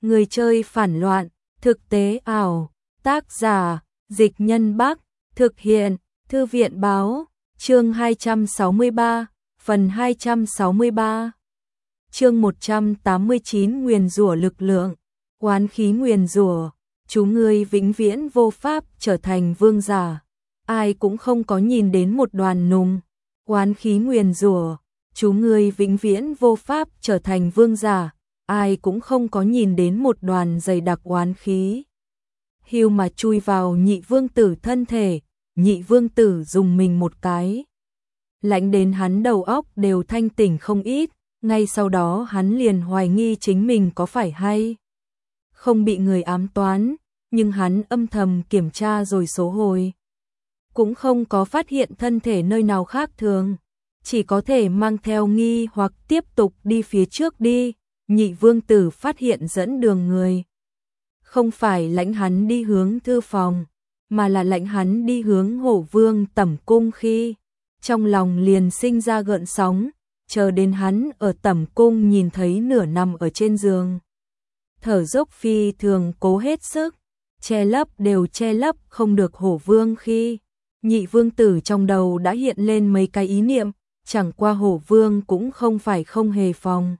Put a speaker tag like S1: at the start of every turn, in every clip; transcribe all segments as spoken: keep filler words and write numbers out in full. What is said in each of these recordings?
S1: Người chơi phản loạn, thực tế ảo, tác giả, Dịch Nhân Bắc, thực hiện, Thư viện báo, chương hai trăm sáu mươi ba, phần hai trăm sáu mươi ba. Chương một trăm tám mươi chín nguyền rủa lực lượng, oán khí nguyền rủa, chú ngươi vĩnh viễn vô pháp trở thành vương giả. Ai cũng không có nhìn đến một đoàn nùng, oán khí nguyền rủa, chú ngươi vĩnh viễn vô pháp trở thành vương giả. Ai cũng không có nhìn đến một đoàn dày đặc oán khí. Hiu mà chui vào nhị vương tử thân thể, nhị vương tử dùng mình một cái. Lạnh đến hắn đầu óc đều thanh tỉnh không ít, ngay sau đó hắn liền hoài nghi chính mình có phải hay không bị người ám toán, nhưng hắn âm thầm kiểm tra rồi số hồi. Cũng không có phát hiện thân thể nơi nào khác thường, chỉ có thể mang theo nghi hoặc tiếp tục đi phía trước đi. Nhị vương tử phát hiện dẫn đường người. Không phải lãnh hắn đi hướng thư phòng, mà là lãnh hắn đi hướng Hổ Vương tẩm cung khi. Trong lòng liền sinh ra gợn sóng, chờ đến hắn ở tẩm cung nhìn thấy nửa nằm ở trên giường. Thở dốc phi thường cố hết sức, che lấp đều che lấp không được Hổ Vương khi. Nhị vương tử trong đầu đã hiện lên mấy cái ý niệm, chẳng qua Hổ Vương cũng không phải không hề phòng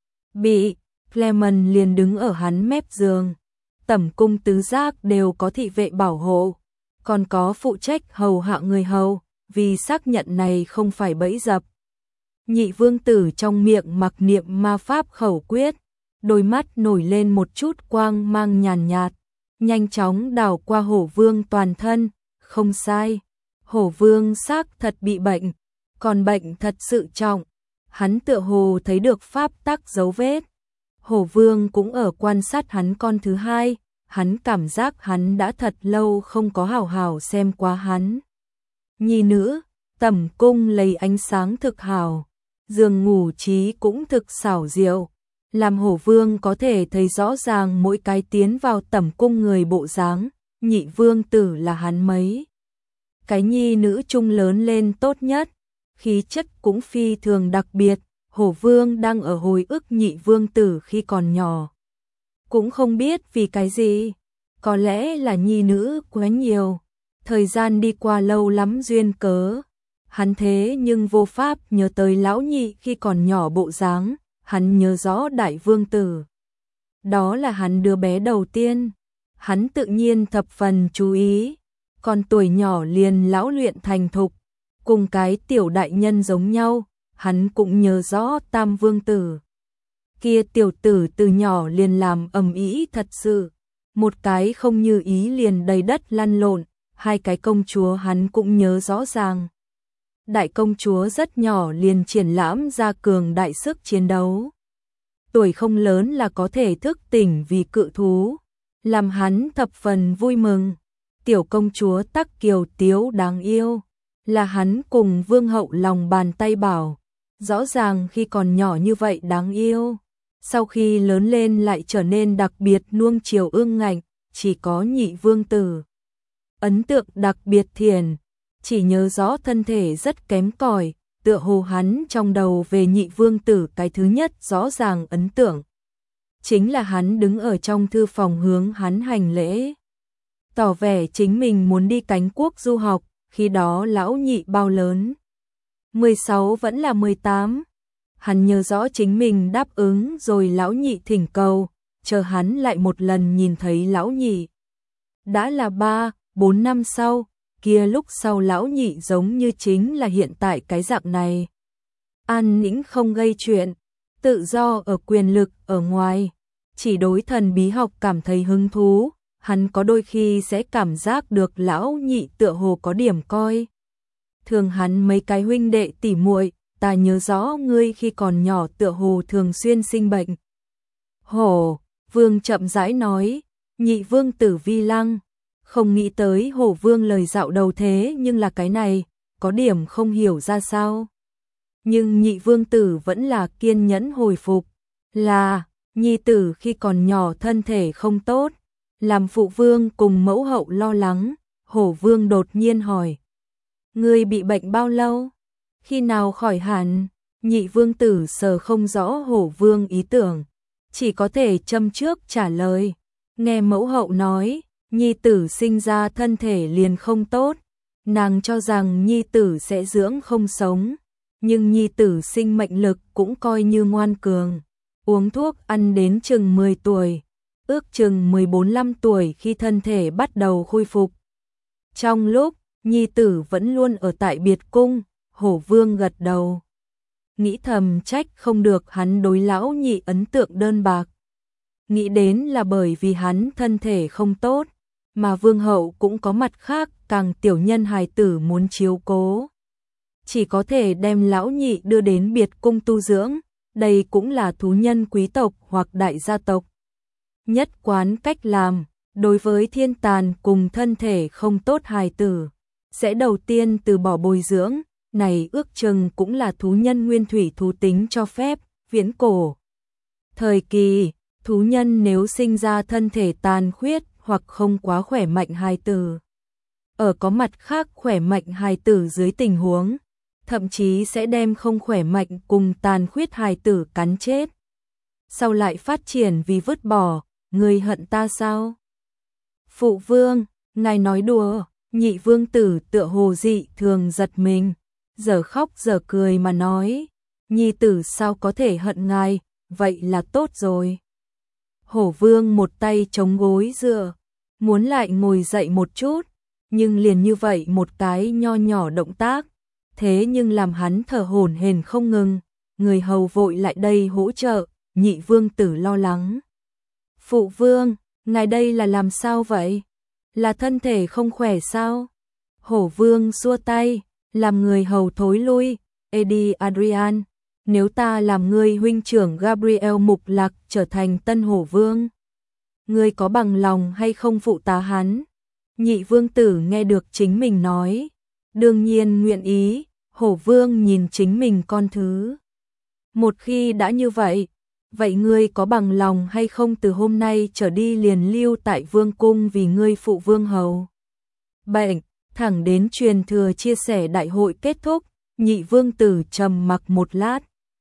S1: bị, Clement liền đứng ở hắn mép giường. Tẩm cung tứ giác đều có thị vệ bảo hộ, còn có phụ trách hầu hạ người hầu, vì xác nhận này không phải bẫy dập. Nhị vương tử trong miệng mặc niệm ma pháp khẩu quyết, đôi mắt nổi lên một chút quang mang nhàn nhạt, nhanh chóng đảo qua Hổ Vương toàn thân. Không sai, Hổ Vương xác thật bị bệnh, còn bệnh thật sự trọng. Hắn tựa hồ thấy được pháp tắc dấu vết. Hổ Vương cũng ở quan sát hắn con thứ hai, hắn cảm giác hắn đã thật lâu không có hảo hảo xem qua hắn. Nhi nữ, tẩm cung lấy ánh sáng thực hảo, giường ngủ trí cũng thực xảo diệu, làm Hổ Vương có thể thấy rõ ràng mỗi cái tiến vào tẩm cung người bộ dáng. Nhị vương tử là hắn mấy cái nhi nữ chung lớn lên tốt nhất, khí chất cũng phi thường đặc biệt. Hổ Vương đang ở hồi ức nhị vương tử khi còn nhỏ. Cũng không biết vì cái gì, có lẽ là nhi nữ quá nhiều, thời gian đi qua lâu lắm duyên cớ. Hắn thế nhưng vô pháp nhớ tới lão nhị khi còn nhỏ bộ dáng, hắn nhớ rõ đại vương tử. Đó là hắn đứa bé đầu tiên, hắn tự nhiên thập phần chú ý, còn tuổi nhỏ liền lão luyện thành thục, cùng cái tiểu đại nhân giống nhau. Hắn cũng nhớ rõ tam vương tử. Kia tiểu tử từ nhỏ liền làm ầm ĩ thật sự. Một cái không như ý liền đầy đất lăn lộn. Hai cái công chúa hắn cũng nhớ rõ ràng. Đại công chúa rất nhỏ liền triển lãm ra cường đại sức chiến đấu. Tuổi không lớn là có thể thức tỉnh vì cự thú, làm hắn thập phần vui mừng. Tiểu công chúa tắc kiều tiếu đáng yêu, là hắn cùng vương hậu lòng bàn tay bảo. Rõ ràng khi còn nhỏ như vậy đáng yêu, sau khi lớn lên lại trở nên đặc biệt nuông chiều ương ngạnh. Chỉ có nhị vương tử ấn tượng đặc biệt thiền, chỉ nhớ rõ thân thể rất kém cỏi, tựa hồ hắn trong đầu về nhị vương tử cái thứ nhất rõ ràng ấn tượng chính là hắn đứng ở trong thư phòng hướng hắn hành lễ, tỏ vẻ chính mình muốn đi cánh quốc du học. Khi đó lão nhị bao lớn? mười sáu vẫn là mười tám. Hắn nhớ rõ chính mình đáp ứng rồi lão nhị thỉnh cầu, chờ hắn lại một lần nhìn thấy lão nhị. Đã là ba, bốn năm sau, kia lúc sau lão nhị giống như chính là hiện tại cái dạng này. An nĩnh không gây chuyện, tự do ở quyền lực ở ngoài, chỉ đối thần bí học cảm thấy hứng thú. Hắn có đôi khi sẽ cảm giác được lão nhị tựa hồ có điểm coi thường hắn mấy cái huynh đệ tỉ muội. Ta nhớ rõ ngươi khi còn nhỏ tựa hồ thường xuyên sinh bệnh. Hổ Vương chậm rãi nói. Nhị vương tử vi lăng, không nghĩ tới Hổ Vương lời dạo đầu thế nhưng là cái này, có điểm không hiểu ra sao. Nhưng nhị vương tử vẫn là kiên nhẫn hồi phục. Là, nhi tử khi còn nhỏ thân thể không tốt, làm phụ vương cùng mẫu hậu lo lắng. Hổ Vương đột nhiên hỏi. Ngươi bị bệnh bao lâu? Khi nào khỏi hẳn? Nhị vương tử sờ không rõ Hổ Vương ý tưởng. chỉ có thể châm trước trả lời. Nghe mẫu hậu nói, nhi tử sinh ra thân thể liền không tốt, nàng cho rằng nhi tử sẽ dưỡng không sống, nhưng nhi tử sinh mệnh lực cũng coi như ngoan cường, uống thuốc ăn đến chừng mười tuổi, ước chừng mười bốn lăm tuổi khi thân thể bắt đầu khôi phục. Trong lúc nhi tử vẫn luôn ở tại biệt cung, Hổ Vương gật đầu. Nghĩ thầm trách không được hắn đối lão nhị ấn tượng đơn bạc. Nghĩ đến là bởi vì hắn thân thể không tốt, mà vương hậu cũng có mặt khác càng tiểu nhân hài tử muốn chiếu cố. Chỉ có thể đem lão nhị đưa đến biệt cung tu dưỡng, đây cũng là thú nhân quý tộc hoặc đại gia tộc. Nhất quán cách làm, đối với thiên tàn cùng thân thể không tốt hài tử, sẽ đầu tiên từ bỏ bồi dưỡng, này ước chừng cũng là thú nhân nguyên thủy thú tính cho phép, viễn cổ. Thời kỳ, thú nhân nếu sinh ra thân thể tàn khuyết hoặc không quá khỏe mạnh hài tử, ở có mặt khác khỏe mạnh hài tử dưới tình huống, thậm chí sẽ đem không khỏe mạnh cùng tàn khuyết hài tử cắn chết. Sau lại phát triển vì vứt bỏ, người hận ta sao? Phụ vương, ngài nói đùa, nhị vương tử tựa hồ dị thường giật mình, giờ khóc giờ cười mà nói, nhi tử sao có thể hận ngài, vậy là tốt rồi. Hổ Vương một tay chống gối dựa, muốn lại ngồi dậy một chút, nhưng liền như vậy một cái nho nhỏ động tác, thế nhưng làm hắn thở hổn hển không ngừng, người hầu vội lại đây hỗ trợ, nhị vương tử lo lắng. Phụ vương, ngài đây là làm sao vậy? Là thân thể không khỏe sao? Hổ Vương xua tay, làm người hầu thối lui, Eddie Adrian, nếu ta làm ngươi huynh trưởng Gabriel Mục Lạc trở thành tân Hổ Vương, ngươi có bằng lòng hay không phụ tá hắn? Nhị vương tử nghe được chính mình nói, đương nhiên nguyện ý. Hổ Vương nhìn chính mình con thứ. Một khi đã như vậy, vậy ngươi có bằng lòng hay không từ hôm nay trở đi liền lưu tại vương cung vì ngươi phụ vương hầu? Bệnh, thẳng đến truyền thừa chia sẻ đại hội kết thúc, nhị vương tử trầm mặc một lát.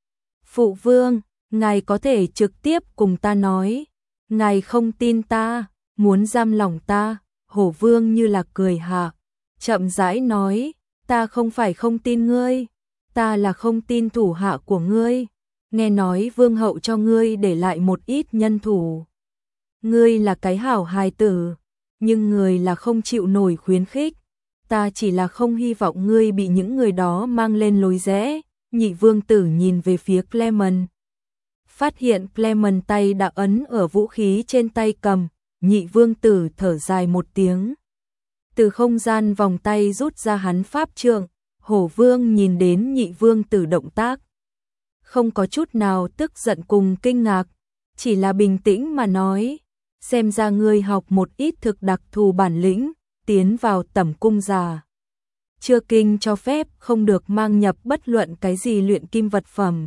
S1: Phụ vương, ngài có thể trực tiếp cùng ta nói, ngài không tin ta, muốn giam lỏng ta. Hổ Vương như là cười hạ, chậm rãi nói, ta không phải không tin ngươi, ta là không tin thủ hạ của ngươi. Nghe nói vương hậu cho ngươi để lại một ít nhân thủ. Ngươi là cái hảo hài tử, nhưng người là không chịu nổi khuyến khích. Ta chỉ là không hy vọng ngươi bị những người đó mang lên lối rẽ. Nhị vương tử nhìn về phía Clement, phát hiện Clement tay đã ấn ở vũ khí trên tay cầm. Nhị vương tử thở dài một tiếng, từ không gian vòng tay rút ra hắn pháp trượng. Hổ Vương nhìn đến nhị vương tử động tác, không có chút nào tức giận cùng kinh ngạc, chỉ là bình tĩnh mà nói, xem ra ngươi học một ít thực đặc thù bản lĩnh, tiến vào tẩm cung già. Chưa kinh cho phép không được mang nhập bất luận cái gì luyện kim vật phẩm,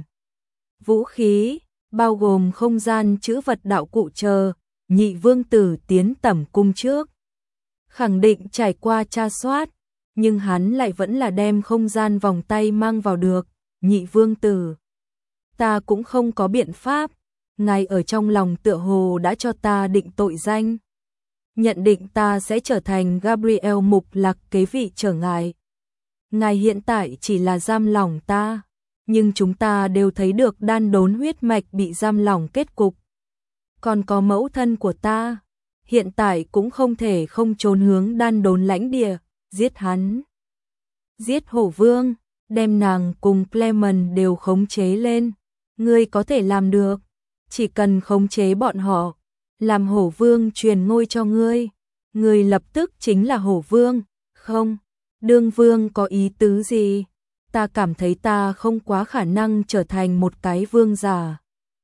S1: vũ khí, bao gồm không gian trữ vật đạo cụ chờ. Nhị vương tử tiến tẩm cung trước, khẳng định trải qua tra soát, nhưng hắn lại vẫn là đem không gian vòng tay mang vào được. Nhị vương tử, ta cũng không có biện pháp, ngài ở trong lòng tựa hồ đã cho ta định tội danh, nhận định ta sẽ trở thành Gabriel Mục Lạc kế vị trở ngài. Ngài hiện tại chỉ là giam lỏng ta, nhưng chúng ta đều thấy được đan đốn huyết mạch bị giam lỏng kết cục. Còn có mẫu thân của ta, hiện tại cũng không thể không trốn hướng đan đốn lãnh địa, giết hắn. Giết Hổ Vương, đem nàng cùng Clement đều khống chế lên. Ngươi có thể làm được, chỉ cần khống chế bọn họ, làm Hổ Vương truyền ngôi cho ngươi. Ngươi lập tức chính là Hổ Vương, không? Đương Vương có ý tứ gì? Ta cảm thấy ta không quá khả năng trở thành một cái vương giả.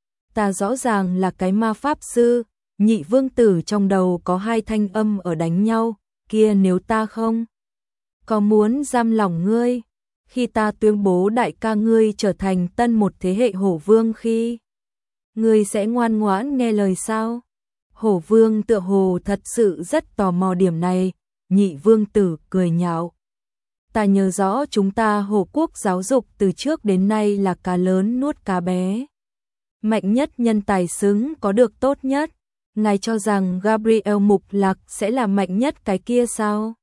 S1: Ta rõ ràng là cái ma pháp sư. Nhị vương tử trong đầu có hai thanh âm ở đánh nhau, kia nếu ta không có muốn giam lỏng ngươi, khi ta tuyên bố đại ca ngươi trở thành tân một thế hệ Hổ Vương khi, ngươi sẽ ngoan ngoãn nghe lời sao? Hổ Vương tựa hồ thật sự rất tò mò điểm này. Nhị vương tử cười nhạo, ta nhớ rõ chúng ta Hổ quốc giáo dục từ trước đến nay là cá lớn nuốt cá bé. Mạnh nhất nhân tài xứng có được tốt nhất. Ngài cho rằng Gabriel Mục Lạc sẽ là mạnh nhất cái kia sao?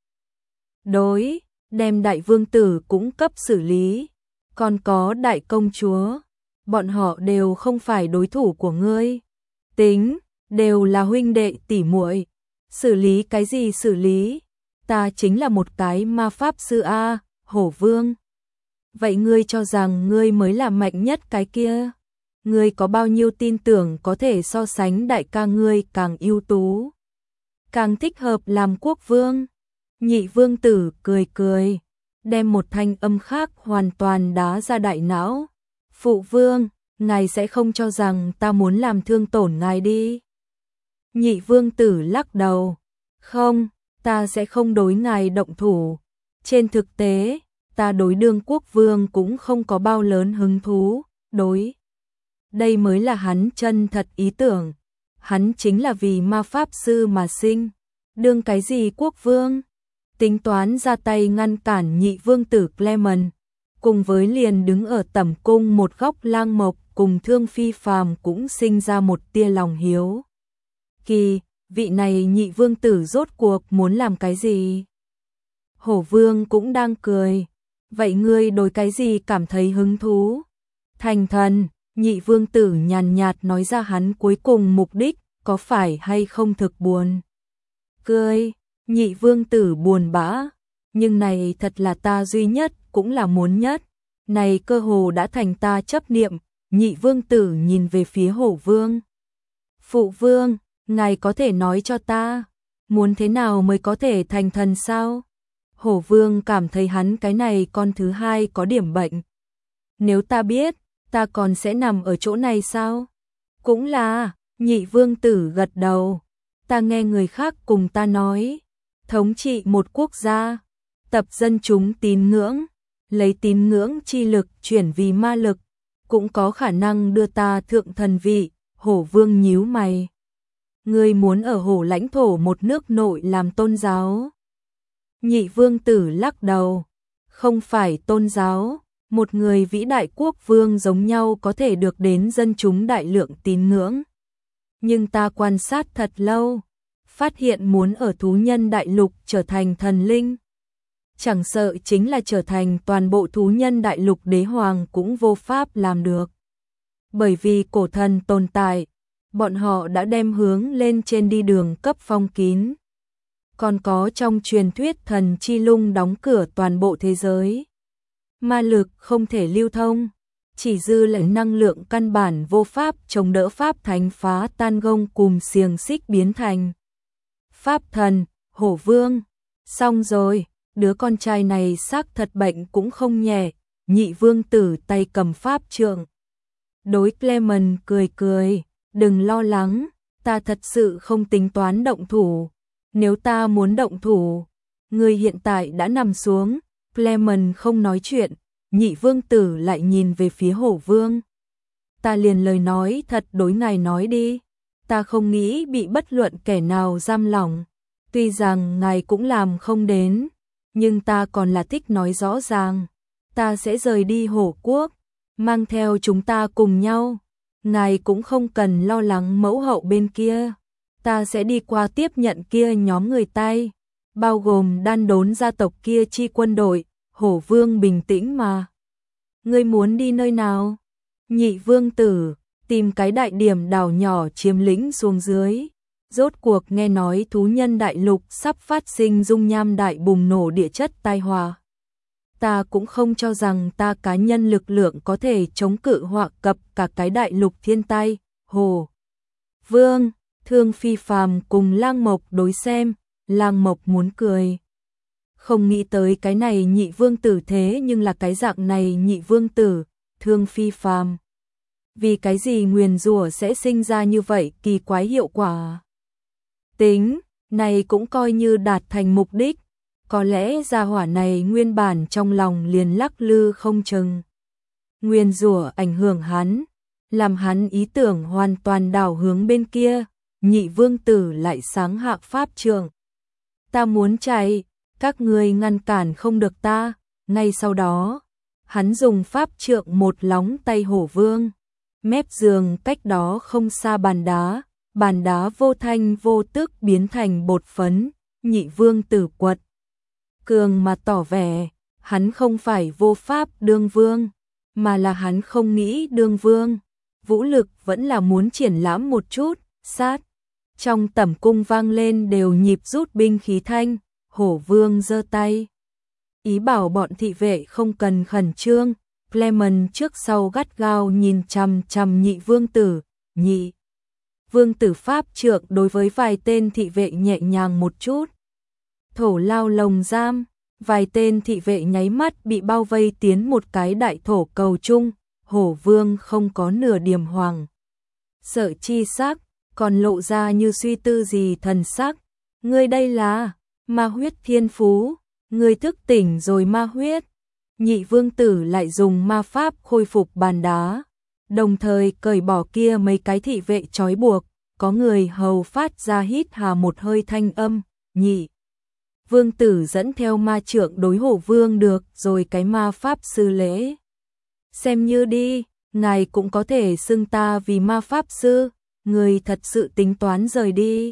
S1: Đối, đem đại vương tử cũng cấp xử lý. Còn có đại công chúa. Bọn họ đều không phải đối thủ của ngươi. Tính, đều là huynh đệ tỷ muội. Xử lý cái gì xử lý? Ta chính là một cái ma pháp sư A, Hổ Vương. Vậy ngươi cho rằng ngươi mới là mạnh nhất cái kia? Ngươi có bao nhiêu tin tưởng có thể so sánh đại ca ngươi càng ưu tú, càng thích hợp làm quốc vương? Nhị vương tử cười cười, đem một thanh âm khác hoàn toàn đá ra đại não. Phụ vương, ngài sẽ không cho rằng ta muốn làm thương tổn ngài đi. Nhị vương tử lắc đầu, không, ta sẽ không đối ngài động thủ. Trên thực tế, ta đối đương quốc vương cũng không có bao lớn hứng thú, đối. Đây mới là hắn chân thật ý tưởng. Hắn chính là vì ma pháp sư mà sinh. Đương cái gì quốc vương? Tính toán ra tay ngăn cản nhị vương tử Clement. Cùng với liền đứng ở tẩm cung một góc Lang Mộc cùng Thương Phi Phàm cũng sinh ra một tia lòng hiếu kỳ, vị này nhị vương tử rốt cuộc muốn làm cái gì? Hổ vương cũng đang cười. Vậy ngươi đối cái gì cảm thấy hứng thú? Thành thần, nhị vương tử nhàn nhạt nói ra hắn cuối cùng mục đích, có phải hay không thực buồn? Cười, nhị vương tử buồn bã, nhưng này thật là ta duy nhất, cũng là muốn nhất. Này cơ hồ đã thành ta chấp niệm. Nhị vương tử nhìn về phía hổ vương. Phụ vương, ngài có thể nói cho ta, muốn thế nào mới có thể thành thần sao? Hổ vương cảm thấy hắn cái này con thứ hai có điểm bệnh. Nếu ta biết, ta còn sẽ nằm ở chỗ này sao? Cũng là, nhị vương tử gật đầu. Ta nghe người khác cùng ta nói, thống trị một quốc gia, tập dân chúng tín ngưỡng, lấy tín ngưỡng chi lực chuyển vì ma lực, cũng có khả năng đưa ta thượng thần vị. Hổ vương nhíu mày. Ngươi muốn ở hổ lãnh thổ một nước nội làm tôn giáo? Nhị vương tử lắc đầu. Không phải tôn giáo, một người vĩ đại quốc vương giống nhau có thể được đến dân chúng đại lượng tín ngưỡng. Nhưng ta quan sát thật lâu, phát hiện muốn ở thú nhân đại lục trở thành thần linh, chẳng sợ chính là trở thành toàn bộ thú nhân đại lục đế hoàng cũng vô pháp làm được. Bởi vì cổ thần tồn tại, bọn họ đã đem hướng lên trên đi đường cấp phong kín. Còn có trong truyền thuyết thần chi lung đóng cửa toàn bộ thế giới. Ma lực không thể lưu thông, chỉ dư lại năng lượng căn bản vô pháp chống đỡ pháp thánh phá tan gông cùm xiềng xích biến thành. Pháp thần, hổ vương, xong rồi, đứa con trai này xác thật bệnh cũng không nhẹ. Nhị vương tử tay cầm pháp trượng. Đối Clement cười cười, đừng lo lắng, ta thật sự không tính toán động thủ. Nếu ta muốn động thủ, người hiện tại đã nằm xuống. Clement không nói chuyện, nhị vương tử lại nhìn về phía hổ vương. Ta liền lời nói thật đối ngài nói đi, ta không nghĩ bị bất luận kẻ nào giam lỏng. Tuy rằng ngài cũng làm không đến, nhưng ta còn là thích nói rõ ràng. Ta sẽ rời đi hổ quốc, mang theo chúng ta cùng nhau. Ngài cũng không cần lo lắng mẫu hậu bên kia. Ta sẽ đi qua tiếp nhận kia nhóm người Tay, bao gồm đan đốn gia tộc kia chi quân đội. Hổ vương bình tĩnh mà. Ngươi muốn đi nơi nào? Nhị vương tử, tìm cái đại điểm đảo nhỏ chiếm lĩnh xuống dưới. Rốt cuộc nghe nói thú nhân đại lục sắp phát sinh dung nham đại bùng nổ địa chất tai họa. Ta cũng không cho rằng ta cá nhân lực lượng có thể chống cự họa cập cả cái đại lục thiên tai. Hồ vương, Thương Phi Phàm cùng Lang Mộc đối xem. Lang Mộc muốn cười. Không nghĩ tới cái này nhị vương tử thế nhưng là cái dạng này nhị vương tử. Thương Phi Phàm, vì cái gì nguyền rủa sẽ sinh ra như vậy kỳ quái hiệu quả? Tính, này cũng coi như đạt thành mục đích. Có lẽ gia hỏa này nguyên bản trong lòng liền lắc lư không chừng. Nguyền rủa ảnh hưởng hắn, làm hắn ý tưởng hoàn toàn đảo hướng bên kia. Nhị vương tử lại sáng hạ pháp trượng. Ta muốn chạy, các ngươi ngăn cản không được ta. Ngay sau đó, hắn dùng pháp trượng một lóng tay hổ vương. Mép giường cách đó không xa bàn đá, bàn đá vô thanh vô tức biến thành bột phấn, Nhị vương tử quật cường mà tỏ vẻ, hắn không phải vô pháp đương vương, mà là hắn không nghĩ đương vương. Vũ lực vẫn là muốn triển lãm một chút, sát. Trong tẩm cung vang lên đều nhịp rút binh khí thanh, Hổ vương giơ tay. Ý bảo bọn thị vệ không cần khẩn trương, Clement trước sau gắt gao nhìn chằm chằm nhị vương tử, nhị. Vương tử pháp trượng đối với vài tên thị vệ nhẹ nhàng một chút. Thổ lao lồng giam, vài tên thị vệ nháy mắt bị bao vây tiến một cái đại thổ cầu chung, Hổ vương không có nửa điểm hoàng sợ chi sắc, còn lộ ra như suy tư gì thần sắc. Ngươi đây là ma huyết thiên phú, ngươi thức tỉnh rồi ma huyết. Nhị vương tử lại dùng ma pháp khôi phục bàn đá, đồng thời cởi bỏ kia mấy cái thị vệ trói buộc, có người hầu phát ra hít hà một hơi thanh âm, nhị. Vương tử dẫn theo ma trượng đối Hổ vương được rồi cái ma pháp sư lễ. Xem như đi, ngài cũng có thể xưng ta vì ma pháp sư, người thật sự tính toán rời đi.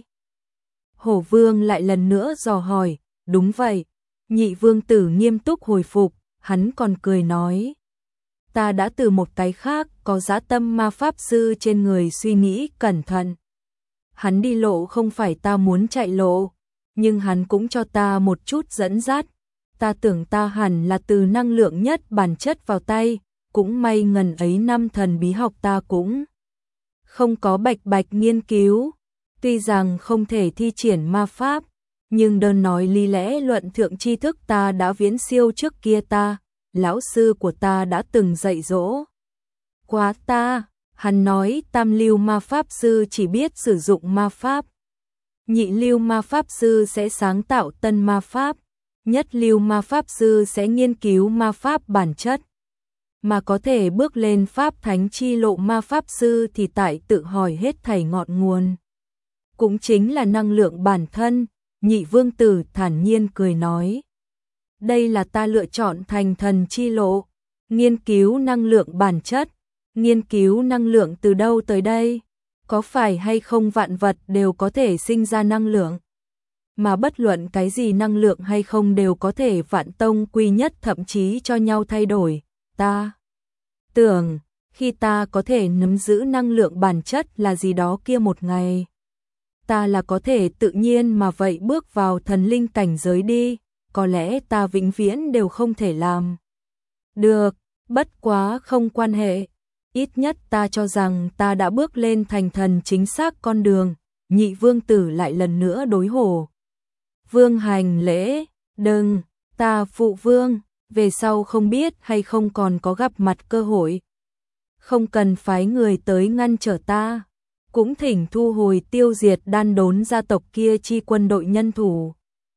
S1: Hổ vương lại lần nữa dò hỏi, đúng vậy. Nhị vương tử nghiêm túc hồi phục, hắn còn cười nói. Ta đã từ một cái khác có dã tâm ma pháp sư trên người suy nghĩ cẩn thận. Hắn đi lộ không phải ta muốn chạy lộ, nhưng hắn cũng cho ta một chút dẫn dắt. Ta tưởng ta hẳn là từ năng lượng nhất bản chất vào tay, cũng may ngần ấy năm thần bí học ta cũng không có bạch bạch nghiên cứu. Tuy rằng không thể thi triển ma pháp, nhưng đơn nói lý lẽ luận thượng tri thức ta đã viễn siêu trước kia ta, lão sư của ta đã từng dạy dỗ. Quá ta, hắn nói tam lưu ma pháp sư chỉ biết sử dụng ma pháp. Nhị lưu ma pháp sư sẽ sáng tạo tân ma pháp, nhất lưu ma pháp sư sẽ nghiên cứu ma pháp bản chất. Mà có thể bước lên pháp thánh chi lộ ma pháp sư thì tại tự hỏi hết thảy ngọn nguồn. Cũng chính là năng lượng bản thân, nhị vương tử thản nhiên cười nói. Đây là ta lựa chọn thành thần chi lộ, nghiên cứu năng lượng bản chất, nghiên cứu năng lượng từ đâu tới đây, có phải hay không vạn vật đều có thể sinh ra năng lượng. Mà bất luận cái gì năng lượng hay không đều có thể vạn tông quy nhất thậm chí cho nhau thay đổi, ta tưởng, khi ta có thể nắm giữ năng lượng bản chất là gì đó kia một ngày. Ta là có thể tự nhiên mà vậy bước vào thần linh cảnh giới đi, có lẽ ta vĩnh viễn đều không thể làm được, bất quá không quan hệ, ít nhất ta cho rằng ta đã bước lên thành thần chính xác con đường. Nhị vương tử lại lần nữa đối Hổ vương hành lễ, đừng, ta phụ vương, về sau không biết hay không còn có gặp mặt cơ hội. Không cần phái người tới ngăn trở ta. Cũng thỉnh thu hồi tiêu diệt đan đốn gia tộc kia chi quân đội nhân thủ.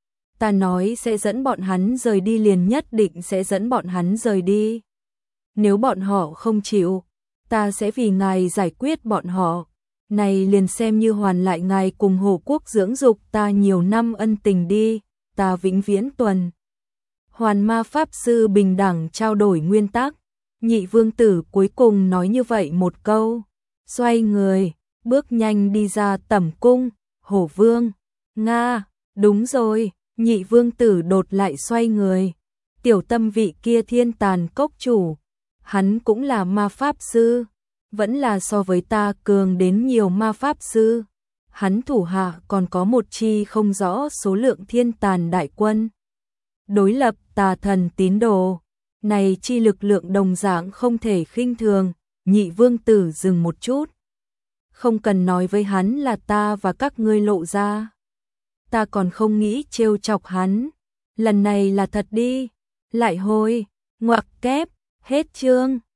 S1: Ta nói sẽ dẫn bọn hắn rời đi liền nhất định sẽ dẫn bọn hắn rời đi. Nếu bọn họ không chịu, ta sẽ vì ngài giải quyết bọn họ. Này liền xem như hoàn lại ngài cùng Hổ quốc dưỡng dục ta nhiều năm ân tình đi, ta vĩnh viễn tuần. Hoàn ma pháp sư bình đẳng trao đổi nguyên tắc. Nhị vương tử cuối cùng nói như vậy một câu, xoay người, bước nhanh đi ra tẩm cung. Hổ vương, Nga, đúng rồi, nhị vương tử đột lại xoay người. Tiểu tâm vị kia thiên tàn cốc chủ, hắn cũng là ma pháp sư, vẫn là so với ta cường đến nhiều ma pháp sư. Hắn thủ hạ còn có một chi không rõ số lượng thiên tàn đại quân. Đối lập tà thần tín đồ, này chi lực lượng đồng dạng không thể khinh thường. Nhị vương tử dừng một chút. Không cần nói với hắn là ta và các ngươi lộ ra. Ta còn không nghĩ trêu chọc hắn. Lần này là thật đi. Lại hồi, ngoặc kép, hết chương.